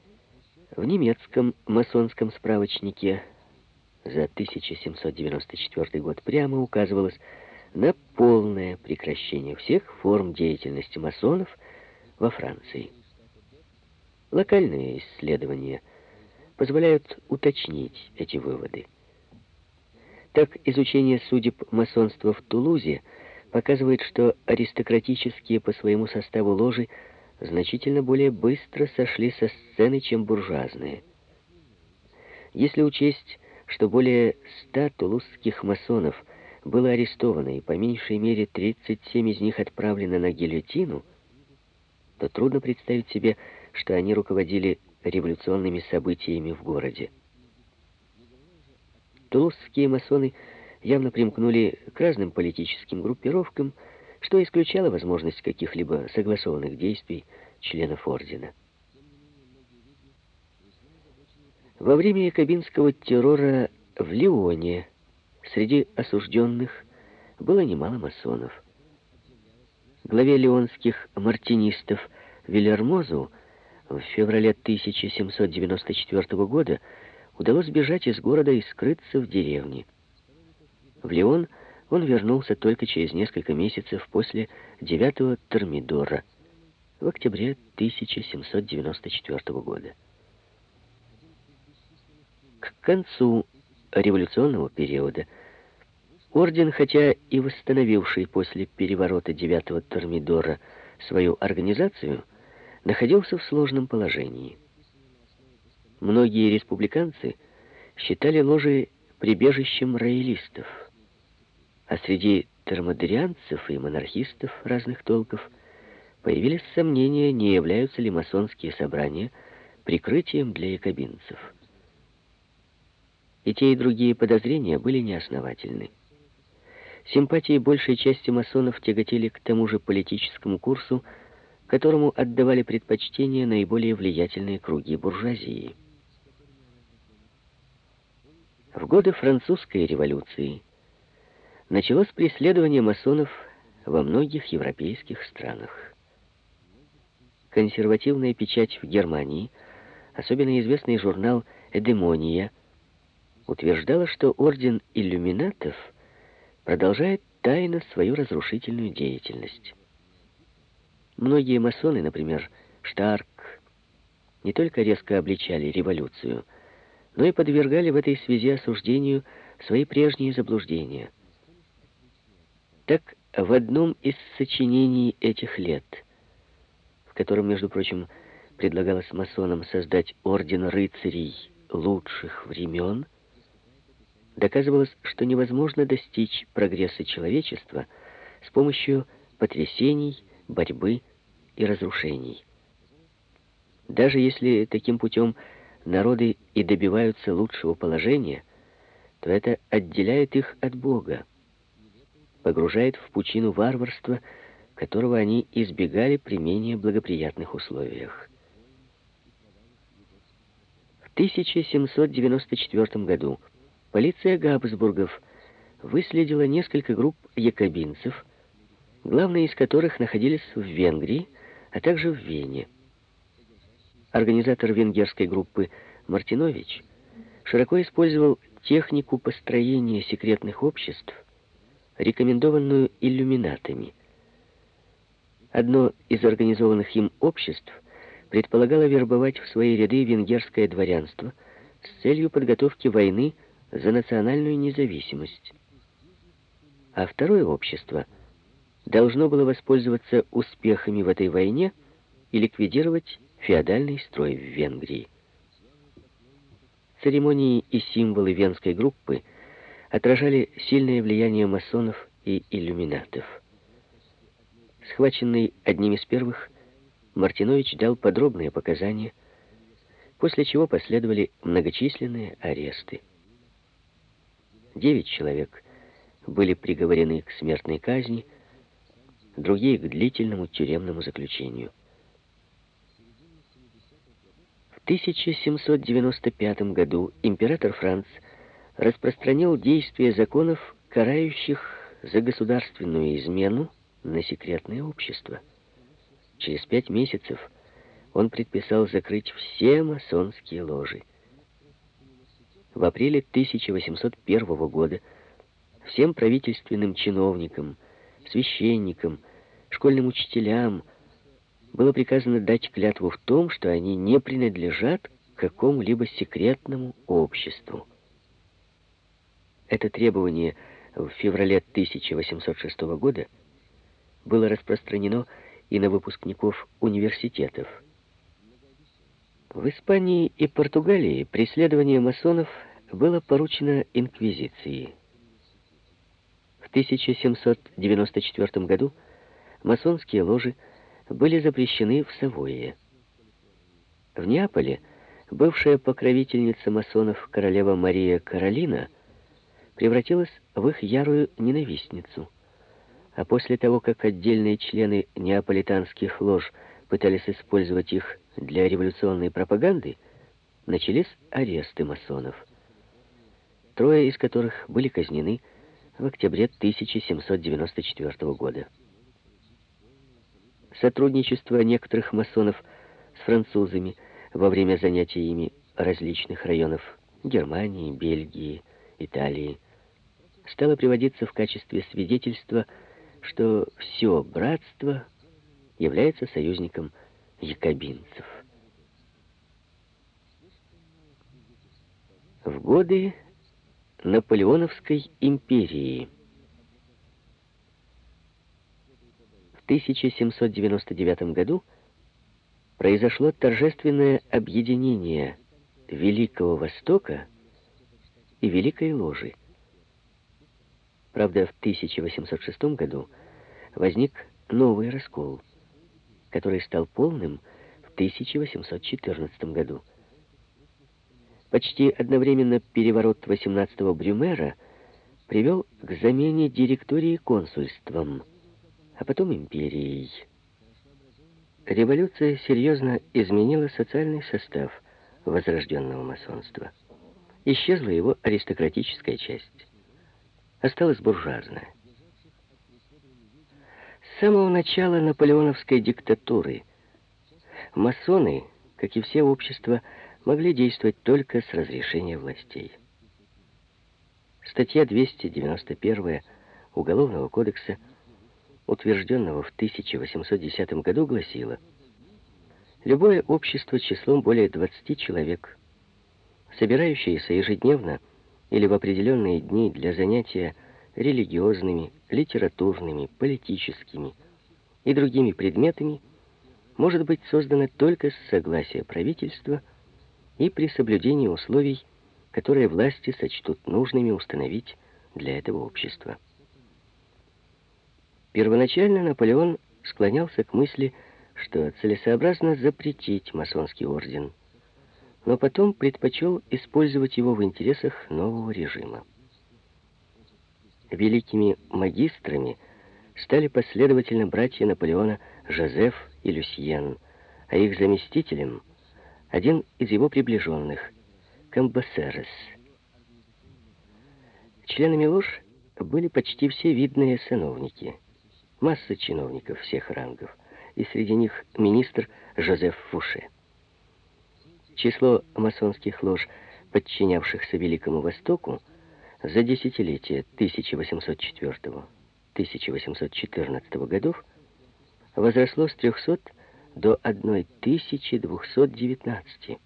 В немецком масонском справочнике за 1794 год прямо указывалось на полное прекращение всех форм деятельности масонов во Франции. Локальные исследования позволяют уточнить эти выводы. Так, изучение судеб масонства в Тулузе показывает, что аристократические по своему составу ложи значительно более быстро сошли со сцены, чем буржуазные. Если учесть, что более 100 тулузских масонов было арестовано и по меньшей мере 37 из них отправлено на гильотину, то трудно представить себе, что они руководили революционными событиями в городе. Тулузские масоны явно примкнули к разным политическим группировкам, что исключало возможность каких-либо согласованных действий членов ордена. Во время якобинского террора в Лионе среди осужденных было немало масонов. Главе лионских мартинистов Вильермозу в феврале 1794 года удалось бежать из города и скрыться в деревне. В Лион он вернулся только через несколько месяцев после 9-го Термидора в октябре 1794 года. К концу революционного периода орден, хотя и восстановивший после переворота 9-го Термидора свою организацию, находился в сложном положении. Многие республиканцы считали ложи прибежищем роялистов, а среди термидорианцев и монархистов разных толков появились сомнения, не являются ли масонские собрания прикрытием для якобинцев. И те, и другие подозрения были неосновательны. Симпатии большей части масонов тяготели к тому же политическому курсу, которому отдавали предпочтение наиболее влиятельные круги буржуазии. В годы французской революции началось преследование масонов во многих европейских странах. Консервативная печать в Германии, особенно известный журнал «Эдемония», утверждала, что орден иллюминатов продолжает тайно свою разрушительную деятельность. Многие масоны, например, Штарк, не только резко обличали революцию, но и подвергали в этой связи осуждению свои прежние заблуждения. Так, в одном из сочинений этих лет, в котором, между прочим, предлагалось масонам создать орден рыцарей лучших времен, доказывалось, что невозможно достичь прогресса человечества с помощью потрясений, борьбы и разрушений. Даже если таким путем народы и добиваются лучшего положения, то это отделяет их от Бога, погружает в пучину варварства, которого они избегали при менее благоприятных условиях. В 1794 году полиция Габсбургов выследила несколько групп якобинцев, главные из которых находились в Венгрии, а также в Вене. Организатор венгерской группы Мартинович широко использовал технику построения секретных обществ, рекомендованную иллюминатами. Одно из организованных им обществ предполагало вербовать в свои ряды венгерское дворянство с целью подготовки войны за национальную независимость. А второе общество должно было воспользоваться успехами в этой войне и ликвидировать феодальный строй в Венгрии. Церемонии и символы венской группы отражали сильное влияние масонов и иллюминатов. Схваченный одним из первых, Мартинович дал подробные показания, после чего последовали многочисленные аресты. 9 человек были приговорены к смертной казни, другие — к длительному тюремному заключению. В 1795 году император Франц распространил действие законов, карающих за государственную измену, на секретное общество. Через 5 месяцев он предписал закрыть все масонские ложи. В апреле 1801 года всем правительственным чиновникам, священникам, школьным учителям было приказано дать клятву в том, что они не принадлежат к какому-либо секретному обществу. Это требование в феврале 1806 года было распространено и на выпускников университетов. В Испании и Португалии преследование масонов было поручено инквизиции. В 1794 году масонские ложи были запрещены в Савойе. В Неаполе бывшая покровительница масонов королева Мария Каролина превратилась в их ярую ненавистницу. А после того, как отдельные члены неаполитанских лож пытались использовать их для революционной пропаганды, начались аресты масонов, 3 из которых были казнены в октябре 1794 года. Сотрудничество некоторых масонов с французами во время занятий ими различных районов Германии, Бельгии, Италии стало приводиться в качестве свидетельства, что все братство является союзником якобинцев. В годы Наполеоновской империи в 1799 году произошло торжественное объединение Великого Востока и Великой Ложи. Правда, в 1806 году возник новый раскол, который стал полным в 1814 году. Почти одновременно переворот 18-го Брюмера привел к замене директории консульством, а потом империей. Революция серьезно изменила социальный состав возрожденного масонства. Исчезла его аристократическая часть. Осталась буржуазная. С самого начала наполеоновской диктатуры масоны, как и все общества, могли действовать только с разрешения властей. Статья 291 Уголовного кодекса, утвержденного в 1810 году, гласила: любое общество числом более 20 человек, собирающееся ежедневно или в определенные дни для занятия религиозными, литературными, политическими и другими предметами, может быть создано только с согласия правительства и при соблюдении условий, которые власти сочтут нужными установить для этого общества. Первоначально Наполеон склонялся к мысли, что целесообразно запретить масонский орден, но потом предпочел использовать его в интересах нового режима. Великими магистрами стали последовательно братья Наполеона Жозеф и Люсьен, а их заместителем один из его приближенных, Камбасерес. Членами лож были почти все видные сановники, масса чиновников всех рангов, и среди них министр Жозеф Фуше. Число масонских лож, подчинявшихся Великому Востоку, за десятилетие 1804-1814 годов возросло с 300 до 1219.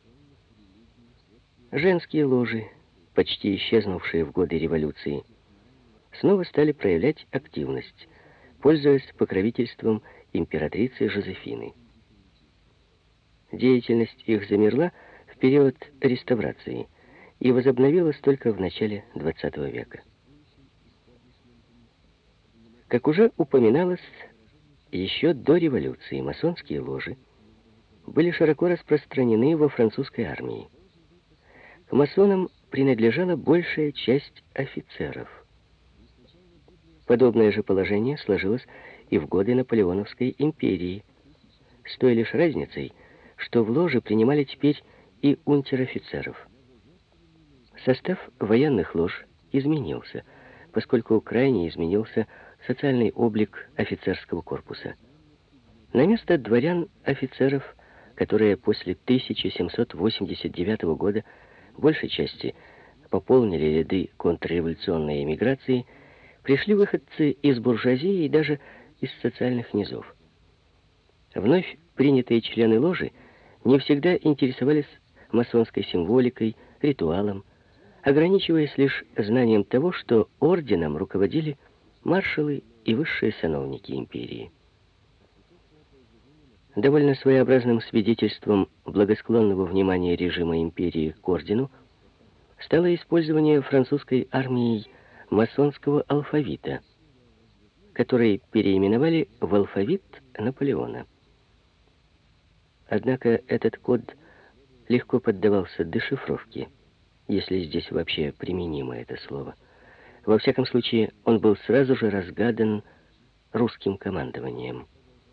Женские ложи, почти исчезнувшие в годы революции, снова стали проявлять активность, пользуясь покровительством императрицы Жозефины. Деятельность их замерла в период реставрации и возобновилась только в начале XX века. Как уже упоминалось, еще до революции масонские ложи были широко распространены во французской армии. К масонам принадлежала большая часть офицеров. Подобное же положение сложилось и в годы Наполеоновской империи, с той лишь разницей, что в ложе принимали теперь и унтер-офицеров. Состав военных лож изменился, поскольку крайне изменился социальный облик офицерского корпуса. На место дворян-офицеров которые после 1789 года большей части пополнили ряды контрреволюционной эмиграции, пришли выходцы из буржуазии и даже из социальных низов. Вновь принятые члены ложи не всегда интересовались масонской символикой, ритуалом, ограничиваясь лишь знанием того, что орденом руководили маршалы и высшие сановники империи. Довольно своеобразным свидетельством благосклонного внимания режима империи к ордену стало использование французской армией масонского алфавита, который переименовали в алфавит Наполеона. Однако этот код легко поддавался дешифровке, если здесь вообще применимо это слово. Во всяком случае, он был сразу же разгадан русским командованием.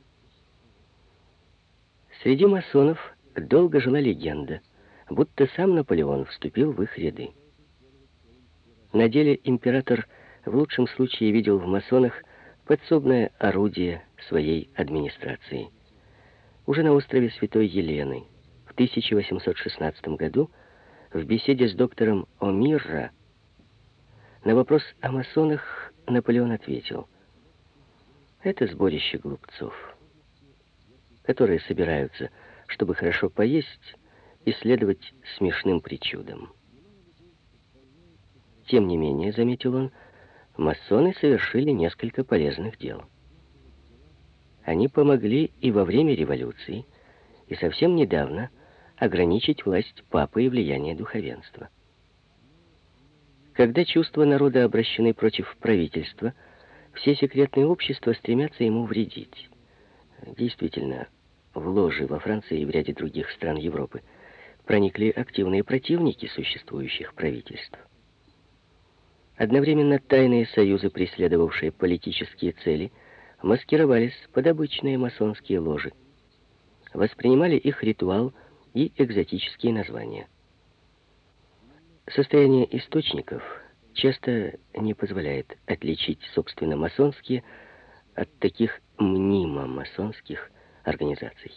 Среди масонов долго жила легенда, будто сам Наполеон вступил в их ряды. На деле император в лучшем случае видел в масонах подсобное орудие своей администрации. Уже на острове Святой Елены в 1816 году в беседе с доктором Омирра на вопрос о масонах Наполеон ответил: «Это сборище глупцов, которые собираются, чтобы хорошо поесть и следовать смешным причудам». Тем не менее, заметил он, масоны совершили несколько полезных дел. Они помогли и во время революции, и совсем недавно ограничить власть папы и влияние духовенства. Когда чувства народа обращены против правительства, все секретные общества стремятся ему вредить. Действительно, в ложи во Франции и в ряде других стран Европы проникли активные противники существующих правительств. Одновременно тайные союзы, преследовавшие политические цели, маскировались под обычные масонские ложи, воспринимали их ритуал и экзотические названия. Состояние источников часто не позволяет отличить, собственно, масонские от таких мнимо-масонских организаций.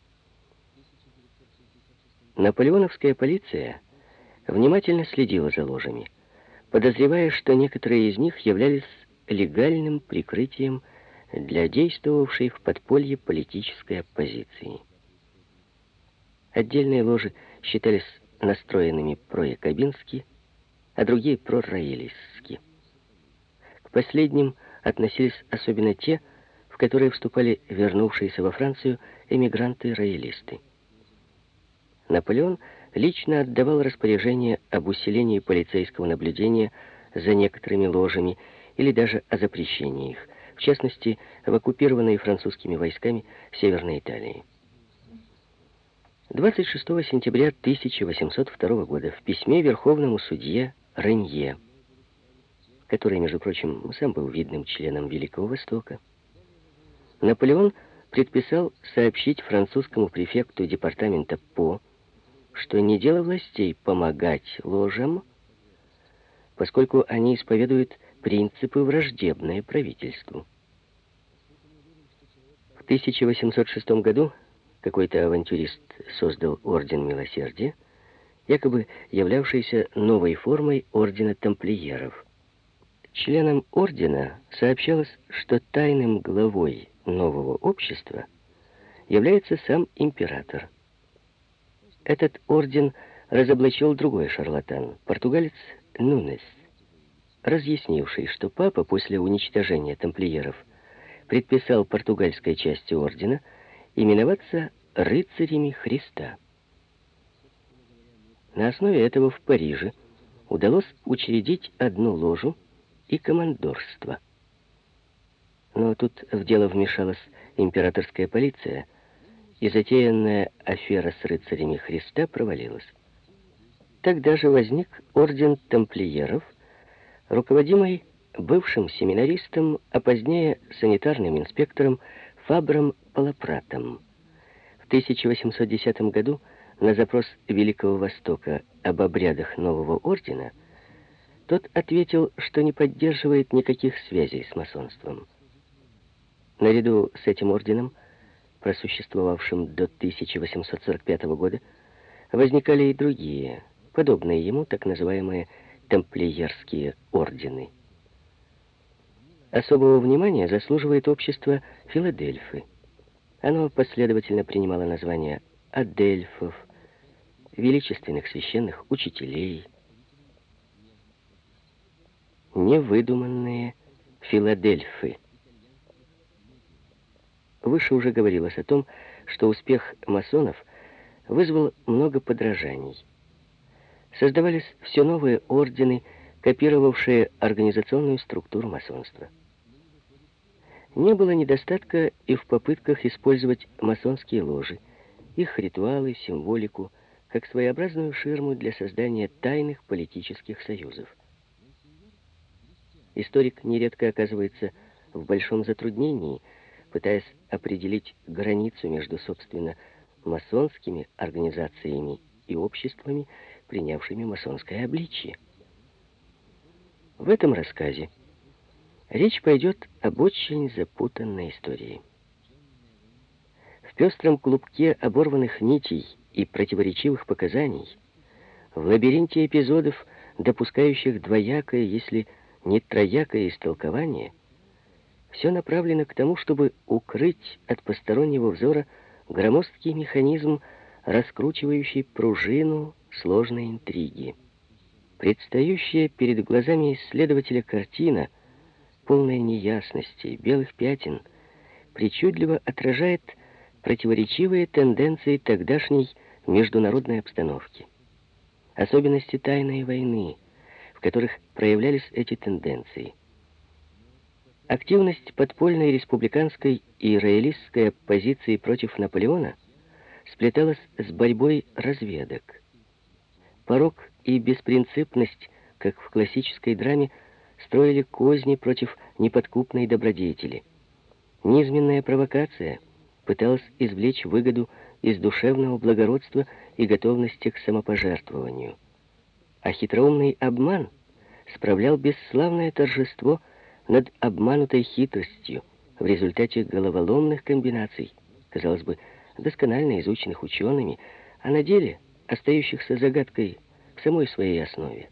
Наполеоновская полиция внимательно следила за ложами, подозревая, что некоторые из них являлись легальным прикрытием для действовавшей в подполье политической оппозиции. Отдельные ложи считались настроенными проякобински, а другие пророялистски. К последним относились особенно те, в которые вступали вернувшиеся во Францию эмигранты-роялисты. Наполеон лично отдавал распоряжение об усилении полицейского наблюдения за некоторыми ложами или даже о запрещении их, в частности, в оккупированной французскими войсками Северной Италии. 26 сентября 1802 года в письме верховному судье Ренье, который, между прочим, сам был видным членом Великого Востока, Наполеон предписал сообщить французскому префекту департамента По, что не дело властей помогать ложам, поскольку они исповедуют принципы, враждебные правительству. В 1806 году какой-то авантюрист создал орден милосердия, якобы являвшийся новой формой ордена тамплиеров. Членам ордена сообщалось, что тайным главой нового общества является сам император. Этот орден разоблачил другой шарлатан, португалец Нунес, разъяснивший, что папа после уничтожения тамплиеров предписал португальской части ордена именоваться рыцарями Христа. На основе этого в Париже удалось учредить одну ложу и командорство. Но тут в дело вмешалась императорская полиция, и затеянная афера с рыцарями Христа провалилась. Тогда же возник орден тамплиеров, руководимый бывшим семинаристом, а позднее санитарным инспектором Фабром Палапратом. В 1810 году на запрос Великого Востока об обрядах нового ордена тот ответил, что не поддерживает никаких связей с масонством. Наряду с этим орденом просуществовавшем до 1845 года, возникали и другие, подобные ему так называемые тамплиерские ордены. Особого внимания заслуживает общество Филадельфы. Оно последовательно принимало названия адельфов, величественных священных учителей. Невыдуманные Филадельфы. Выше уже говорилось о том, что успех масонов вызвал много подражаний. Создавались все новые ордены, копировавшие организационную структуру масонства. Не было недостатка и в попытках использовать масонские ложи, их ритуалы, символику, как своеобразную ширму для создания тайных политических союзов. Историк нередко оказывается в большом затруднении, пытаясь определить границу между, собственно, масонскими организациями и обществами, принявшими масонское обличие. В этом рассказе речь пойдет об очень запутанной истории. В пестром клубке оборванных нитей и противоречивых показаний, в лабиринте эпизодов, допускающих двоякое, если не троякое истолкование, все направлено к тому, чтобы укрыть от постороннего взора громоздкий механизм, раскручивающий пружину сложной интриги. Предстающая перед глазами исследователя картина, полная неясностей, белых пятен, причудливо отражает противоречивые тенденции тогдашней международной обстановки. Особенности тайной войны, в которых проявлялись эти тенденции. Активность подпольной республиканской и роялистской оппозиции против Наполеона сплеталась с борьбой разведок. Порок и беспринципность, как в классической драме, строили козни против неподкупной добродетели. Низменная провокация пыталась извлечь выгоду из душевного благородства и готовности к самопожертвованию. А хитроумный обман справлял бесславное торжество над обманутой хитростью в результате головоломных комбинаций, казалось бы, досконально изученных учеными, а на деле остающихся загадкой в самой своей основе.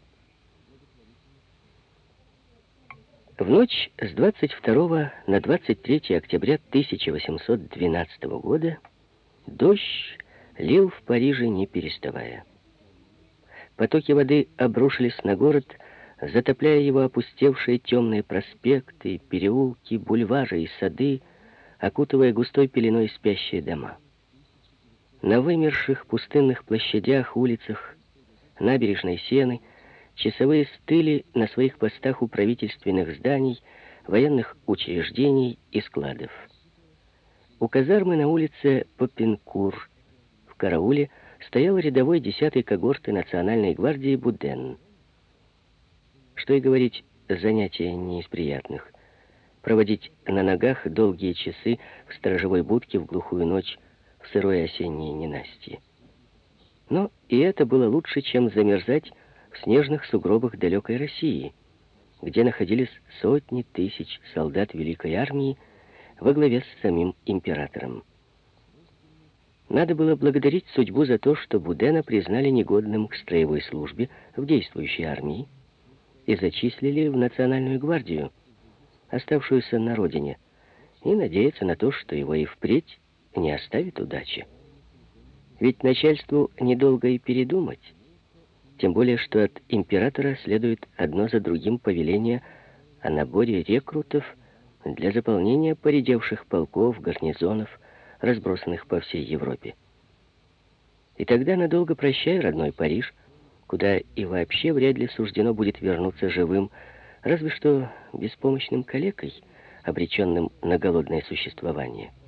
В ночь с 22 на 23 октября 1812 года дождь лил в Париже не переставая. Потоки воды обрушились на город, затопляя его опустевшие темные проспекты, переулки, бульвары и сады, окутывая густой пеленой спящие дома. На вымерших пустынных площадях, улицах, набережной Сены часовые стыли на своих постах у правительственных зданий, военных учреждений и складов. У казармы на улице Попинкур в карауле стоял рядовой 10-й когорты Национальной гвардии Буден. Что и говорить, занятие не из приятных. Проводить на ногах долгие часы в сторожевой будке в глухую ночь в сырое осеннее ненастье. Но и это было лучше, чем замерзать в снежных сугробах далекой России, где находились сотни тысяч солдат Великой армии во главе с самим императором. Надо было благодарить судьбу за то, что Будена признали негодным к строевой службе в действующей армии и зачислили в Национальную гвардию, оставшуюся на родине, и надеяться на то, что его и впредь не оставит удача. Ведь начальству недолго и передумать, тем более, что от императора следует одно за другим повеление о наборе рекрутов для заполнения поредевших полков, гарнизонов, разбросанных по всей Европе. И тогда надолго прощай, родной Париж, куда и вообще вряд ли суждено будет вернуться живым, разве что беспомощным калекой, обреченным на голодное существование.